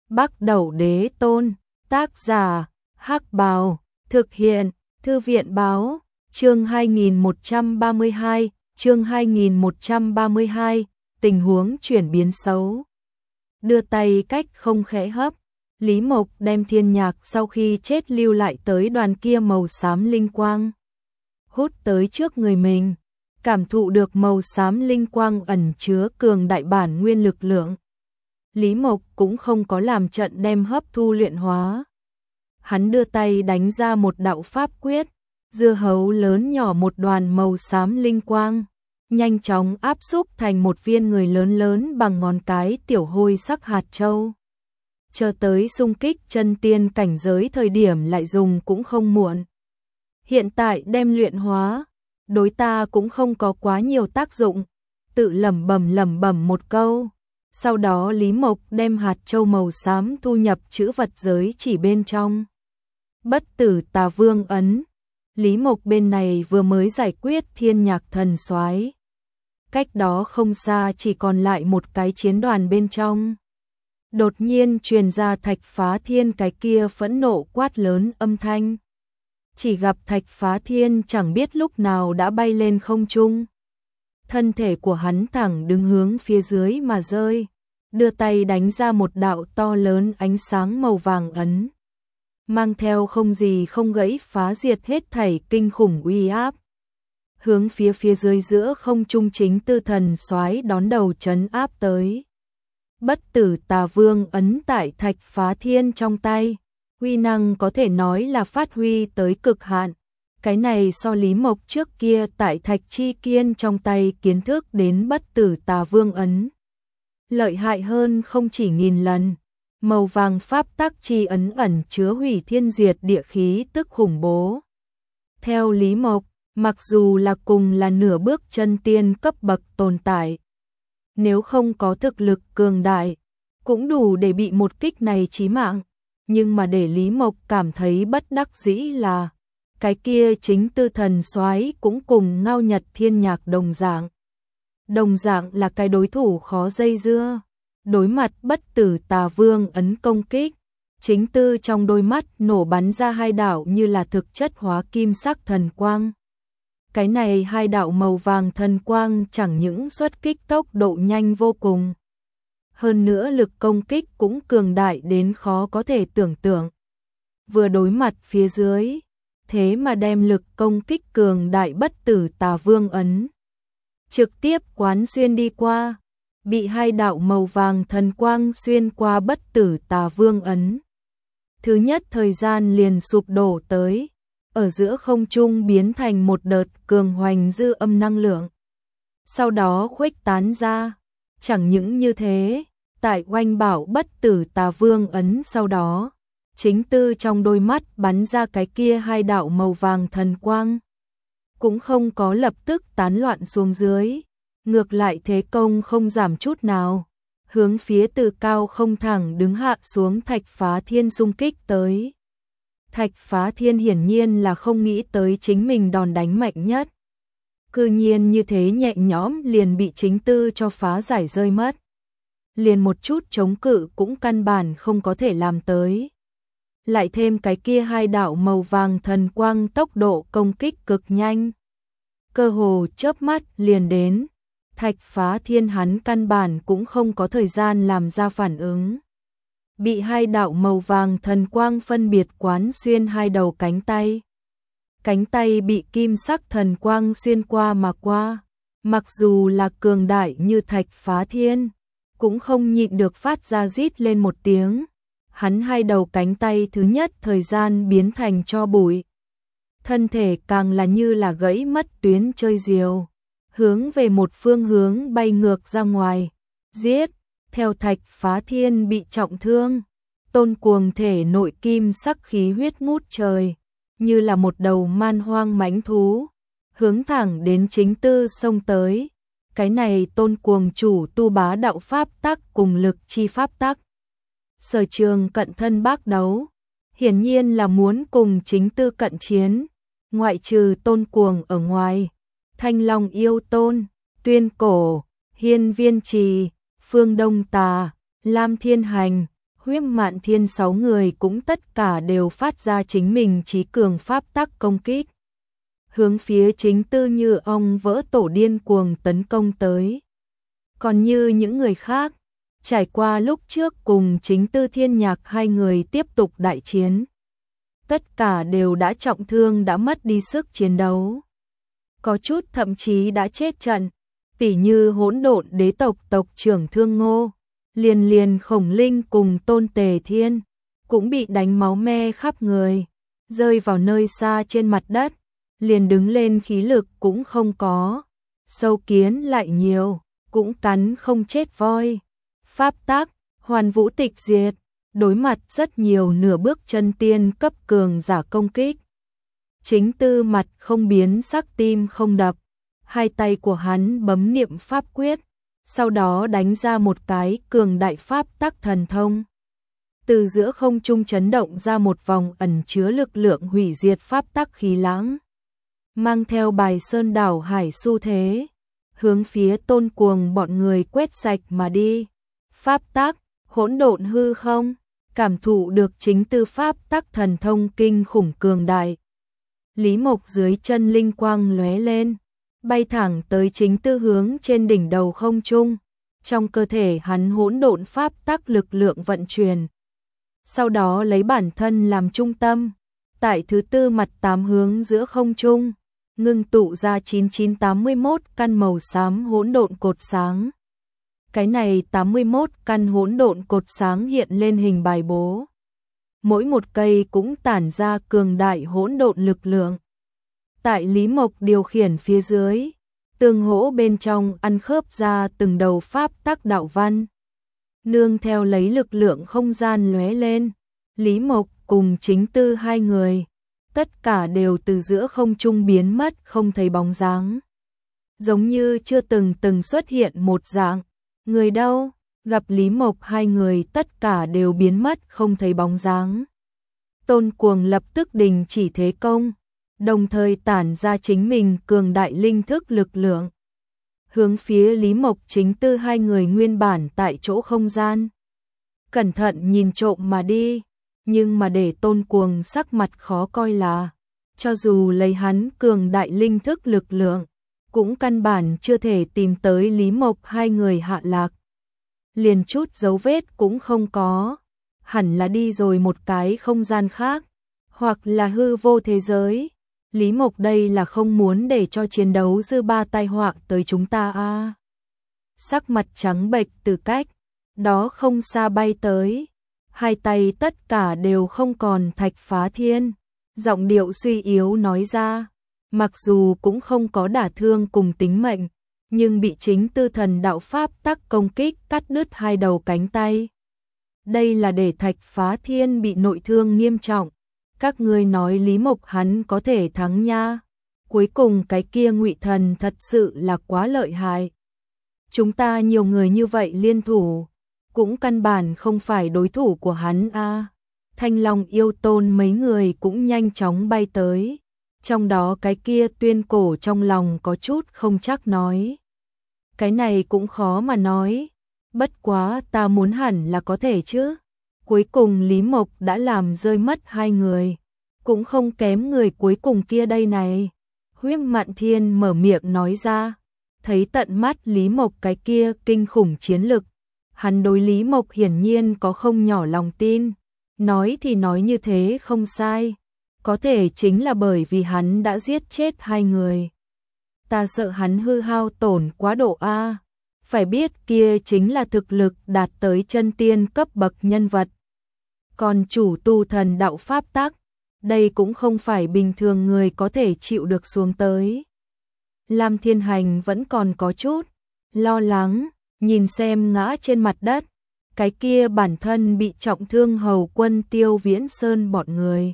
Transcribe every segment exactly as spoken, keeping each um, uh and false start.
Bắc Đẩu Đế Tôn, tác giả, Hắc Bào, thực hiện, Thư viện báo, chương hai nghìn một trăm ba mươi hai, chương hai nghìn một trăm ba mươi hai, tình huống chuyển biến xấu. Đưa tay cách không khẽ hấp, Lý Mộc đem thiên nhạc sau khi chết lưu lại tới đoàn kia màu xám linh quang. Hút tới trước người mình, cảm thụ được màu xám linh quang ẩn chứa cường đại bản nguyên lực lượng. Lý Mộc cũng không có làm trận đem hấp thu luyện hóa. Hắn đưa tay đánh ra một đạo pháp quyết, dưa hấu lớn nhỏ một đoàn màu xám linh quang, nhanh chóng áp xúc thành một viên người lớn lớn bằng ngón cái tiểu hôi sắc hạt châu. Chờ tới xung kích chân tiên cảnh giới thời điểm lại dùng cũng không muộn. Hiện tại đem luyện hóa, đối ta cũng không có quá nhiều tác dụng, tự lẩm bẩm lẩm bẩm một câu. Sau đó Lý Mộc đem hạt châu màu xám thu nhập chữ vật giới chỉ bên trong. Bất tử tà vương ấn. Lý Mộc bên này vừa mới giải quyết thiên nhạc thần soái. Cách đó không xa chỉ còn lại một cái chiến đoàn bên trong. Đột nhiên truyền ra Thạch Phá Thiên cái kia phẫn nộ quát lớn âm thanh. Chỉ gặp Thạch Phá Thiên chẳng biết lúc nào đã bay lên không trung. Thân thể của hắn thẳng đứng hướng phía dưới mà rơi, đưa tay đánh ra một đạo to lớn ánh sáng màu vàng ấn, mang theo không gì không gãy phá diệt hết thảy kinh khủng uy áp. Hướng phía phía dưới giữa không trung chính tư thần soái đón đầu trấn áp tới. Bất tử tà vương ấn tại Thạch Phá Thiên trong tay, uy năng có thể nói là phát huy tới cực hạn. Cái này so Lý Mộc trước kia tại Thạch Chi Kiên trong tay kiến thức đến bất tử tà vương ấn. Lợi hại hơn không chỉ nghìn lần, màu vàng pháp tắc chi ấn ẩn chứa hủy thiên diệt địa khí tức khủng bố. Theo Lý Mộc, mặc dù là cùng là nửa bước chân tiên cấp bậc tồn tại, nếu không có thực lực cường đại, cũng đủ để bị một kích này chí mạng. Nhưng mà để Lý Mộc cảm thấy bất đắc dĩ là cái kia chính tư thần soái cũng cùng Ngao Nhật Thiên Nhạc đồng dạng. Đồng dạng là cái đối thủ khó dây dưa. Đối mặt bất tử tà vương ấn công kích, chính tư trong đôi mắt nổ bắn ra hai đạo như là thực chất hóa kim sắc thần quang. Cái này hai đạo màu vàng thần quang chẳng những xuất kích tốc độ nhanh vô cùng, hơn nữa lực công kích cũng cường đại đến khó có thể tưởng tượng. Vừa đối mặt phía dưới, thế mà đem lực công kích cường đại bất tử tà vương ấn trực tiếp quán xuyên đi qua, bị hai đạo màu vàng thần quang xuyên qua bất tử tà vương ấn. Thứ nhất thời gian liền sụp đổ tới, ở giữa không trung biến thành một đợt cường hoành dư âm năng lượng. Sau đó khuếch tán ra, chẳng những như thế, tại oanh bảo bất tử tà vương ấn sau đó, chính tư trong đôi mắt bắn ra cái kia hai đạo màu vàng thần quang, cũng không có lập tức tán loạn xuống dưới, ngược lại thế công không giảm chút nào, hướng phía từ cao không thẳng đứng hạ xuống Thạch Phá Thiên xung kích tới. Thạch Phá Thiên hiển nhiên là không nghĩ tới chính mình đòn đánh mạnh nhất, cư nhiên như thế nhẹ nhõm liền bị chính tư cho phá giải rơi mất. Liền một chút chống cự cũng căn bản không có thể làm tới. Lại thêm cái kia hai đạo màu vàng thần quang tốc độ công kích cực nhanh, cơ hồ chớp mắt liền đến. Thạch Phá Thiên hắn căn bản cũng không có thời gian làm ra phản ứng, bị hai đạo màu vàng thần quang phân biệt quán xuyên hai đầu cánh tay. Cánh tay bị kim sắc thần quang xuyên qua mà qua, mặc dù là cường đại như Thạch Phá Thiên, cũng không nhịn được phát ra rít lên một tiếng. Hắn hai đầu cánh tay thứ nhất thời gian biến thành tro bụi, thân thể càng là như là gãy mất tuyến chơi diều, hướng về một phương hướng bay ngược ra ngoài. Giết! Theo Thạch Phá Thiên bị trọng thương, Tôn Cuồng thể nội kim sắc khí huyết ngút trời, như là một đầu man hoang mãnh thú, hướng thẳng đến chính tư xông tới. Cái này Tôn Cuồng chủ tu bá đạo pháp tắc cùng lực chi pháp tắc, sở trường cận thân bác đấu, hiển nhiên là muốn cùng chính tư cận chiến. Ngoại trừ Tôn Cuồng ở ngoài, Thanh Long Yêu Tôn, Tuyên Cổ, Hiên Viên Trì, Phương Đông Tà, Lam Thiên Hành, Huyết Mạn Thiên sáu người cũng tất cả đều phát ra chính mình trí cường pháp tắc công kích. Hướng phía Chính Tư Như ong vỡ tổ điên cuồng tấn công tới. Còn như những người khác, trải qua lúc trước cùng Chính Tư Thiên Nhạc hai người tiếp tục đại chiến. Tất cả đều đã trọng thương, đã mất đi sức chiến đấu. Có chút thậm chí đã chết trận, tỉ như Hỗn Độn Đế tộc tộc trưởng Thương Ngô, liền liền Khổng Linh cùng Tôn Tề Thiên, cũng bị đánh máu me khắp người, rơi vào nơi xa trên mặt đất, liền đứng lên khí lực cũng không có. Sâu kiến lại nhiều, cũng cắn không chết voi. Pháp tắc, Hoàn Vũ tịch diệt, đối mặt rất nhiều nửa bước chân tiên cấp cường giả công kích. Chính Tư mặt không biến sắc, tim không đập, hai tay của hắn bấm niệm pháp quyết, sau đó đánh ra một cái cường đại pháp tắc thần thông. Từ giữa không trung chấn động ra một vòng ẩn chứa lực lượng hủy diệt pháp tắc khí lãng, mang theo bài sơn đảo hải xu thế, hướng phía Tôn Cuồng bọn người quét sạch mà đi. Pháp tắc, hỗn độn hư không, cảm thụ được Chính Tư pháp tắc thần thông kinh khủng cường đại. Lý Mộc dưới chân linh quang lóe lên, bay thẳng tới Chính Tư hướng trên đỉnh đầu không trung. Trong cơ thể hắn hỗn độn pháp tắc lực lượng vận chuyển. Sau đó lấy bản thân làm trung tâm, tại thứ tư mặt tám hướng giữa không trung, ngưng tụ ra chín chín tám mươi mốt căn màu xám hỗn độn cột sáng. Cái này tám mươi mốt căn hỗn độn cột sáng hiện lên hình bài bố. Mỗi một cây cũng tản ra cường đại hỗn độn lực lượng. Tại Lý Mộc điều khiển phía dưới, tương hỗ bên trong ăn khớp ra từng đầu pháp tắc đạo văn. Nương theo lấy lực lượng không gian lóe lên, Lý Mộc cùng Chính Tư hai người, tất cả đều từ giữa không trung biến mất không thấy bóng dáng. Giống như chưa từng từng xuất hiện một dạng. Người đâu? Gặp Lý Mộc hai người tất cả đều biến mất không thấy bóng dáng. Tôn Cuồng lập tức đình chỉ thế công, đồng thời tản ra chính mình cường đại linh thức lực lượng. Hướng phía Lý Mộc Chính Tư hai người nguyên bản tại chỗ không gian. Cẩn thận nhìn trộm mà đi, nhưng mà để Tôn Cuồng sắc mặt khó coi là, cho dù lấy hắn cường đại linh thức lực lượng, cũng căn bản chưa thể tìm tới Lý Mộc hai người hạ lạc. Liền chút dấu vết cũng không có, hẳn là đi rồi một cái không gian khác, hoặc là hư vô thế giới. Lý Mộc đây là không muốn để cho chiến đấu dư ba tai họa tới chúng ta a. À. Sắc mặt trắng bệch từ cách đó không xa bay tới, hai tay tất cả đều không còn thạch phá thiên, giọng điệu suy yếu nói ra, mặc dù cũng không có đả thương cùng tính mệnh, nhưng bị Chính Tư thần đạo pháp tắc công kích cắt đứt hai đầu cánh tay. Đây là để thạch phá thiên bị nội thương nghiêm trọng. Các ngươi nói Lý Mộc hắn có thể thắng nha. Cuối cùng cái kia Ngụy Thần thật sự là quá lợi hại. Chúng ta nhiều người như vậy liên thủ, cũng căn bản không phải đối thủ của hắn a. À. Thanh Long Yêu Tôn mấy người cũng nhanh chóng bay tới. Trong đó cái kia Tuyên Cổ trong lòng có chút không chắc nói. Cái này cũng khó mà nói. Bất quá ta muốn hẳn là có thể chứ. Cuối cùng Lý Mộc đã làm rơi mất hai người, cũng không kém người cuối cùng kia đây này. Huyết Mạn Thiên mở miệng nói ra, thấy tận mắt Lý Mộc cái kia kinh khủng chiến lực, hắn đối Lý Mộc hiển nhiên có không nhỏ lòng tin. Nói thì nói như thế không sai, có thể chính là bởi vì hắn đã giết chết hai người. Ta sợ hắn hư hao tổn quá độ a. Phải biết kia chính là thực lực đạt tới chân tiên cấp bậc nhân vật. Còn chủ tu thần đạo pháp tắc, đây cũng không phải bình thường người có thể chịu được xuống tới. Lam Thiên Hành vẫn còn có chút lo lắng, nhìn xem ngã trên mặt đất, cái kia bản thân bị trọng thương Hầu Quân Tiêu Viễn Sơn bọn người.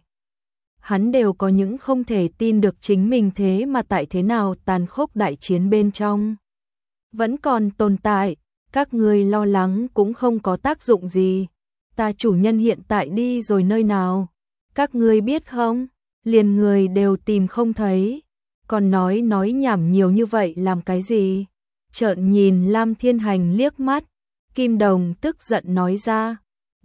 Hắn đều có những không thể tin được chính mình thế mà tại thế nào tàn khốc đại chiến bên trong vẫn còn tồn tại, các người lo lắng cũng không có tác dụng gì. Ta chủ nhân hiện tại đi rồi nơi nào? Các ngươi biết không? Liền người đều tìm không thấy. Còn nói nói nhảm nhiều như vậy làm cái gì? Trợn nhìn Lam Thiên Hành liếc mắt, Kim Đồng tức giận nói ra.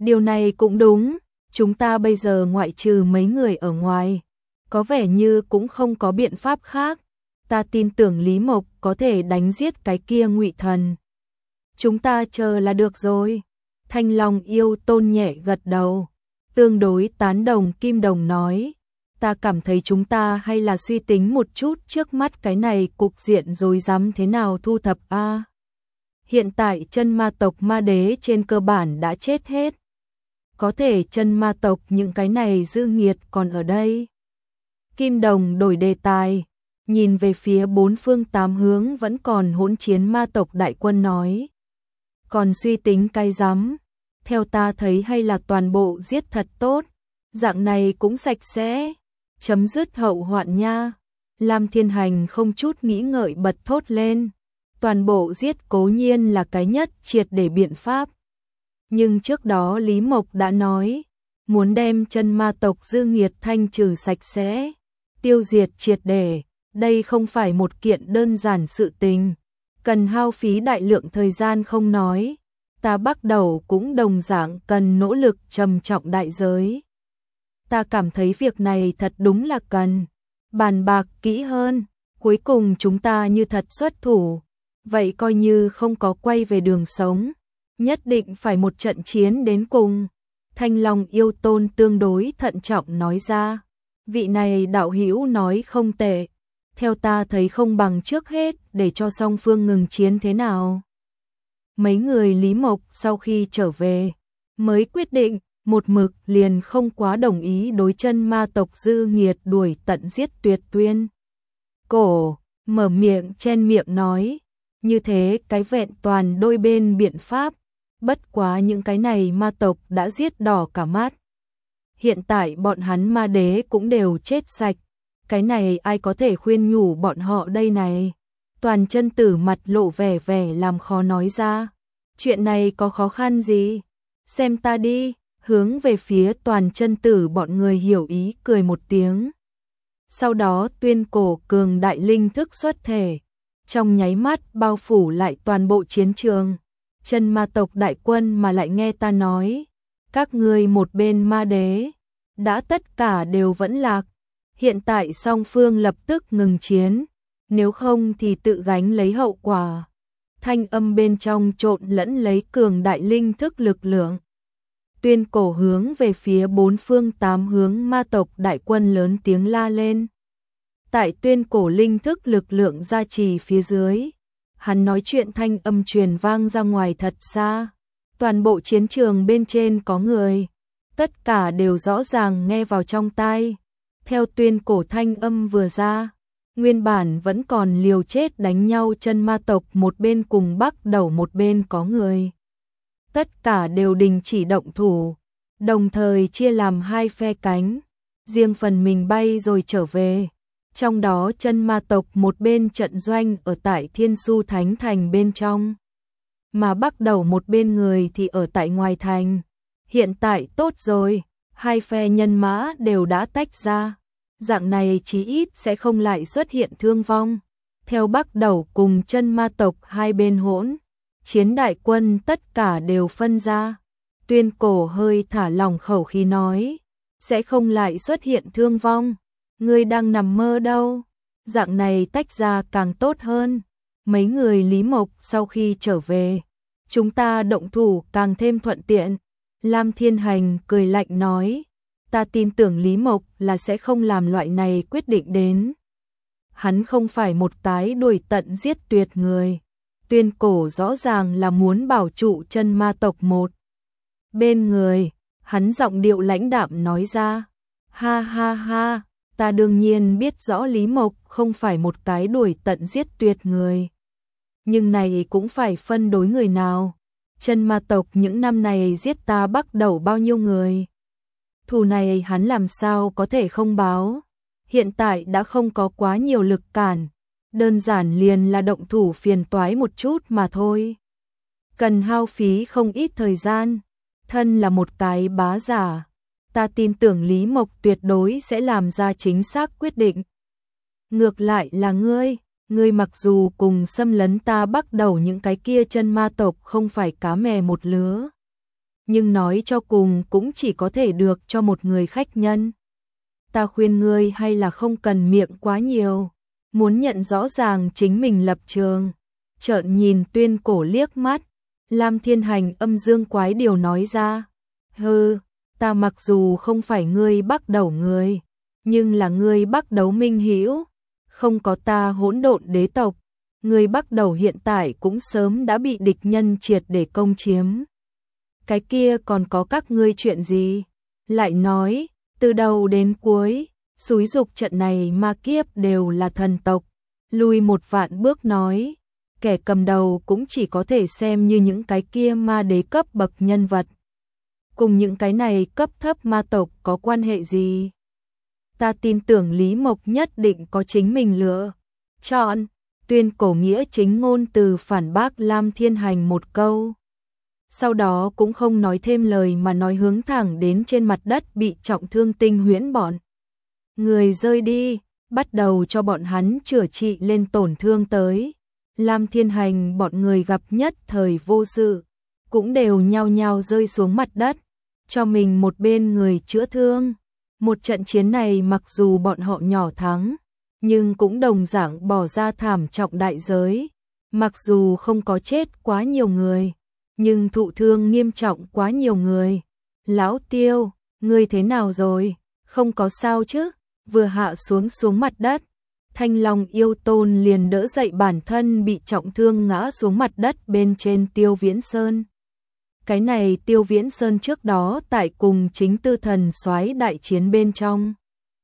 Điều này cũng đúng, chúng ta bây giờ ngoại trừ mấy người ở ngoài, có vẻ như cũng không có biện pháp khác. Ta tin tưởng Lý Mộc có thể đánh giết cái kia Ngụy Thần. Chúng ta chờ là được rồi. Thanh Long Yêu Tôn nhẹ gật đầu, tương đối tán đồng. Kim Đồng nói, ta cảm thấy chúng ta hay là suy tính một chút trước mắt cái này cục diện rồi dám thế nào thu thập a. À, hiện tại chân ma tộc ma đế trên cơ bản đã chết hết. Có thể chân ma tộc những cái này dư nghiệt còn ở đây. Kim Đồng đổi đề tài, nhìn về phía bốn phương tám hướng vẫn còn hỗn chiến ma tộc đại quân nói. Còn suy tính cái rắm, theo ta thấy hay là toàn bộ giết thật tốt, dạng này cũng sạch sẽ, chấm dứt hậu hoạn nha. Lam Thiên Hành không chút nghĩ ngợi bật thốt lên, toàn bộ giết cố nhiên là cái nhất triệt để biện pháp. Nhưng trước đó Lý Mộc đã nói, muốn đem chân ma tộc dư nghiệt thanh trừ sạch sẽ, tiêu diệt triệt để, đây không phải một kiện đơn giản sự tình, cần hao phí đại lượng thời gian không nói, ta bắt đầu cũng đồng dạng cần nỗ lực trầm trọng đại giới. Ta cảm thấy việc này thật đúng là cần bàn bạc kỹ hơn, cuối cùng chúng ta như thật xuất thủ, vậy coi như không có quay về đường sống, nhất định phải một trận chiến đến cùng. Thanh Long Yêu Tôn tương đối thận trọng nói ra, vị này đạo hữu nói không tệ, theo ta thấy không bằng trước hết để cho song phương ngừng chiến thế nào. Mấy người Lý Mộc sau khi trở về mới quyết định một mực liền không quá đồng ý đối chân ma tộc dư nghiệt đuổi tận giết tuyệt. Tuyên Cổ mở miệng chen miệng nói, như thế cái vẹn toàn đôi bên biện pháp, bất quá những cái này ma tộc đã giết đỏ cả mắt. Hiện tại bọn hắn ma đế cũng đều chết sạch, cái này ai có thể khuyên nhủ bọn họ đây này. Toàn chân tử mặt lộ vẻ vẻ làm khó nói ra, chuyện này có khó khăn gì, xem ta đi. Hướng về phía toàn chân tử bọn người hiểu ý cười một tiếng. Sau đó tuyên cổ cường đại linh thức xuất thể, trong nháy mắt bao phủ lại toàn bộ chiến trường. Chân ma tộc đại quân mà lại nghe ta nói, các ngươi một bên ma đế, đã tất cả đều vẫn lạc. Hiện tại song phương lập tức ngừng chiến, nếu không thì tự gánh lấy hậu quả. Thanh âm bên trong trộn lẫn lấy cường đại linh thức lực lượng. Tuyên cổ hướng về phía bốn phương tám hướng ma tộc đại quân lớn tiếng la lên. Tại tuyên cổ linh thức lực lượng gia trì phía dưới, hắn nói chuyện thanh âm truyền vang ra ngoài thật xa. Toàn bộ chiến trường bên trên có người, tất cả đều rõ ràng nghe vào trong tai. Theo tuyên cổ thanh âm vừa ra, nguyên bản vẫn còn liều chết đánh nhau chân ma tộc một bên cùng bắt đầu một bên có người. Tất cả đều đình chỉ động thủ, đồng thời chia làm hai phe cánh, riêng phần mình bay rồi trở về. Trong đó chân ma tộc một bên trận doanh ở tại Thiên Su Thánh Thành bên trong, mà bắt đầu một bên người thì ở tại ngoài thành. Hiện tại tốt rồi, hai phe nhân mã đều đã tách ra, dạng này chí ít sẽ không lại xuất hiện thương vong. Theo bắt đầu cùng chân ma tộc hai bên hỗn chiến đại quân tất cả đều phân ra. Tuyên cổ hơi thả lỏng khẩu khí nói, sẽ không lại xuất hiện thương vong. Ngươi đang nằm mơ đâu, dạng này tách ra càng tốt hơn. Mấy người Lý Mộc sau khi trở về, chúng ta động thủ càng thêm thuận tiện. Lam Thiên Hành cười lạnh nói, ta tin tưởng Lý Mộc là sẽ không làm loại này quyết định đến. Hắn không phải một cái đuổi tận giết tuyệt người. Tuyên cổ rõ ràng là muốn bảo trụ chân ma tộc một bên người, hắn giọng điệu lãnh đạm nói ra, ha ha ha, ta đương nhiên biết rõ Lý Mộc không phải một cái đuổi tận giết tuyệt người. Nhưng này cũng phải phân đối người nào. Chân ma tộc những năm này giết ta bắt đầu bao nhiêu người. Thù này hắn làm sao có thể không báo. Hiện tại đã không có quá nhiều lực cản, đơn giản liền là động thủ phiền toái một chút mà thôi. Cần hao phí không ít thời gian. Thân là một cái bá giả, ta tin tưởng Lý Mộc tuyệt đối sẽ làm ra chính xác quyết định. Ngược lại là ngươi, ngươi mặc dù cùng xâm lấn ta bắt đầu những cái kia chân ma tộc không phải cá mè một lứa, nhưng nói cho cùng cũng chỉ có thể được cho một người khách nhân. Ta khuyên ngươi hay là không cần miệng quá nhiều, muốn nhận rõ ràng chính mình lập trường. Trợn nhìn Tuyên Cổ liếc mắt, Lam Thiên Hành âm dương quái điều nói ra, hừ, ta mặc dù không phải ngươi Bắc Đẩu người, nhưng là ngươi Bắc Đấu minh hữu, không có ta Hỗn Độn đế tộc, ngươi Bắc Đẩu hiện tại cũng sớm đã bị địch nhân triệt để công chiếm. Cái kia còn có các ngươi chuyện gì? Lại nói, từ đầu đến cuối, xúi dục trận này ma kiếp đều là thần tộc, lùi một vạn bước nói, kẻ cầm đầu cũng chỉ có thể xem như những cái kia ma đế cấp bậc nhân vật. Cùng những cái này cấp thấp ma tộc có quan hệ gì? Ta tin tưởng Lý Mộc nhất định có chính mình lựa chọn. Tuyên Cổ nghĩa chính ngôn từ phản bác Lam Thiên Hành một câu. Sau đó cũng không nói thêm lời mà nói hướng thẳng đến trên mặt đất bị trọng thương Tinh Huyễn bọn người rơi đi, bắt đầu cho bọn hắn chữa trị lên tổn thương tới. Lam Thiên Hành bọn người gặp nhất thời vô sự, cũng đều nhao nhao rơi xuống mặt đất, cho mình một bên người chữa thương. Một trận chiến này mặc dù bọn họ nhỏ thắng, nhưng cũng đồng dạng bỏ ra thảm trọng đại giới. Mặc dù không có chết quá nhiều người, nhưng thụ thương nghiêm trọng quá nhiều người. Lão Tiêu, ngươi thế nào rồi? Không có sao chứ? Vừa hạ xuống xuống mặt đất, Thanh Long yêu tôn liền đỡ dậy bản thân bị trọng thương ngã xuống mặt đất bên trên Tiêu Viễn Sơn. Cái này Tiêu Viễn Sơn trước đó tại cùng Chính Tư Thần Soái đại chiến bên trong,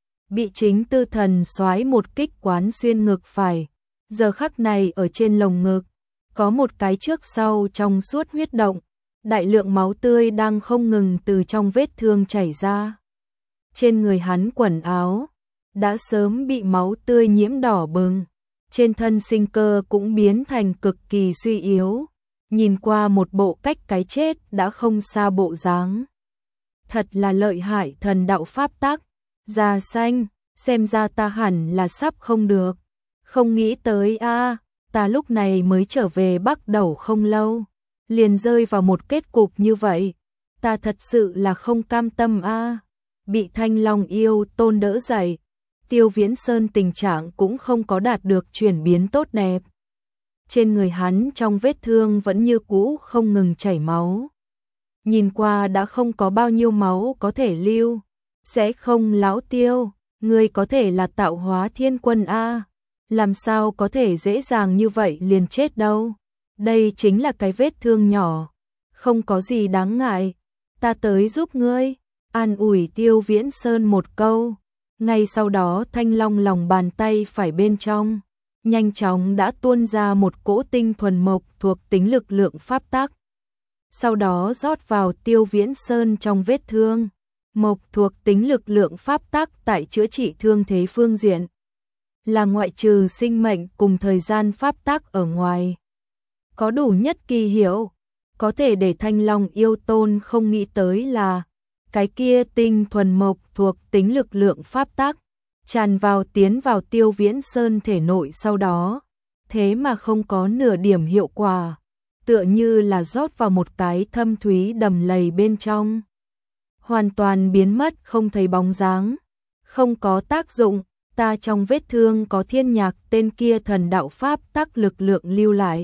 bị Chính Tư Thần Soái một kích quán xuyên ngực phải, giờ khắc này ở trên lồng ngực có một cái trước sau trong suốt huyết động, đại lượng máu tươi đang không ngừng từ trong vết thương chảy ra. Trên người hắn quần áo đã sớm bị máu tươi nhiễm đỏ bừng, trên thân sinh cơ cũng biến thành cực kỳ suy yếu, nhìn qua một bộ cách cái chết đã không xa bộ dáng. Thật là lợi hại thần đạo pháp tắc, già xanh, xem ra ta hẳn là sắp không được. Không nghĩ tới a, ta lúc này mới trở về Bắc Đẩu không lâu, liền rơi vào một kết cục như vậy, ta thật sự là không cam tâm a. Bị Thanh Long yêu tôn đỡ dậy, Tiêu Viễn Sơn tình trạng cũng không có đạt được chuyển biến tốt đẹp. Trên người hắn trong vết thương vẫn như cũ không ngừng chảy máu. Nhìn qua đã không có bao nhiêu máu có thể lưu. Sẽ không lão Tiêu, ngươi có thể là tạo hóa thiên quân a, làm sao có thể dễ dàng như vậy liền chết đâu. Đây chính là cái vết thương nhỏ, không có gì đáng ngại, ta tới giúp ngươi. An ủi Tiêu Viễn Sơn một câu, ngay sau đó Thanh Long lòng bàn tay phải bên trong, nhanh chóng đã tuôn ra một cỗ tinh thuần mộc thuộc tính lực lượng pháp tắc. Sau đó rót vào Tiêu Viễn Sơn trong vết thương, mộc thuộc tính lực lượng pháp tắc tại chữa trị thương thế phương diện, là ngoại trừ sinh mệnh cùng thời gian pháp tắc ở ngoài. Có đủ nhất kỳ hiệu, có thể để Thanh Long yêu tôn không nghĩ tới là cái kia tinh thuần mộc thuộc tính lực lượng pháp tắc tràn vào tiến vào Tiêu Viễn Sơn thể nội sau đó, thế mà không có nửa điểm hiệu quả, tựa như là rót vào một cái thâm thúy đầm lầy bên trong, hoàn toàn biến mất không thấy bóng dáng, không có tác dụng. Ta trong vết thương có thiên nhạc tên kia thần đạo pháp tắc lực lượng lưu lại,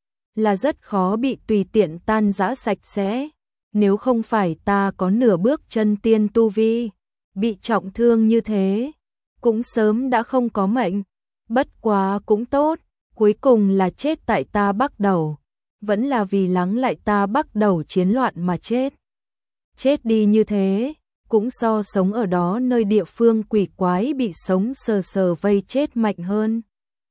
là rất khó bị tùy tiện tan rã sạch sẽ. Nếu không phải ta có nửa bước chân tiên tu vi, bị trọng thương như thế, cũng sớm đã không có mệnh. Bất quá cũng tốt, cuối cùng là chết tại ta Bắc Đẩu, vẫn là vì lắng lại ta Bắc Đẩu chiến loạn mà chết. Chết đi như thế, cũng so sống ở đó nơi địa phương quỷ quái bị sống sờ sờ vây chết mạnh hơn.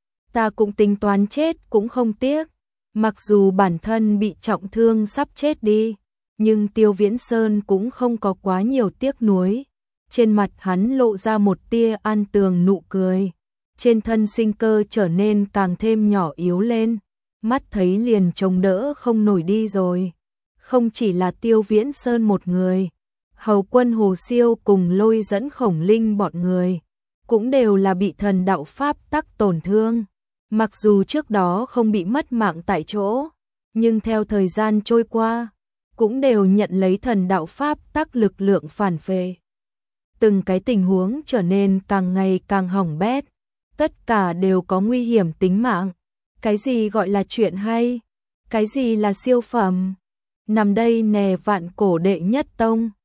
Ta cũng tính toán chết cũng không tiếc, mặc dù bản thân bị trọng thương sắp chết đi, nhưng Tiêu Viễn Sơn cũng không có quá nhiều tiếc nuối. Trên mặt hắn lộ ra một tia an tường nụ cười, trên thân sinh cơ trở nên càng thêm nhỏ yếu lên, mắt thấy liền chống đỡ không nổi đi rồi. Không chỉ là Tiêu Viễn Sơn một người, hầu quân Hồ Siêu cùng Lôi Dẫn Khổng Linh bọn người, cũng đều là bị thần đạo pháp tắc tổn thương. Mặc dù trước đó không bị mất mạng tại chỗ, nhưng theo thời gian trôi qua, cũng đều nhận lấy thần đạo pháp tắc lực lượng phản phệ. Từng cái tình huống trở nên càng ngày càng hỏng bét, tất cả đều có nguy hiểm tính mạng. Cái gì gọi là chuyện hay? Cái gì là siêu phẩm? Nằm đây nè vạn cổ đệ nhất tông,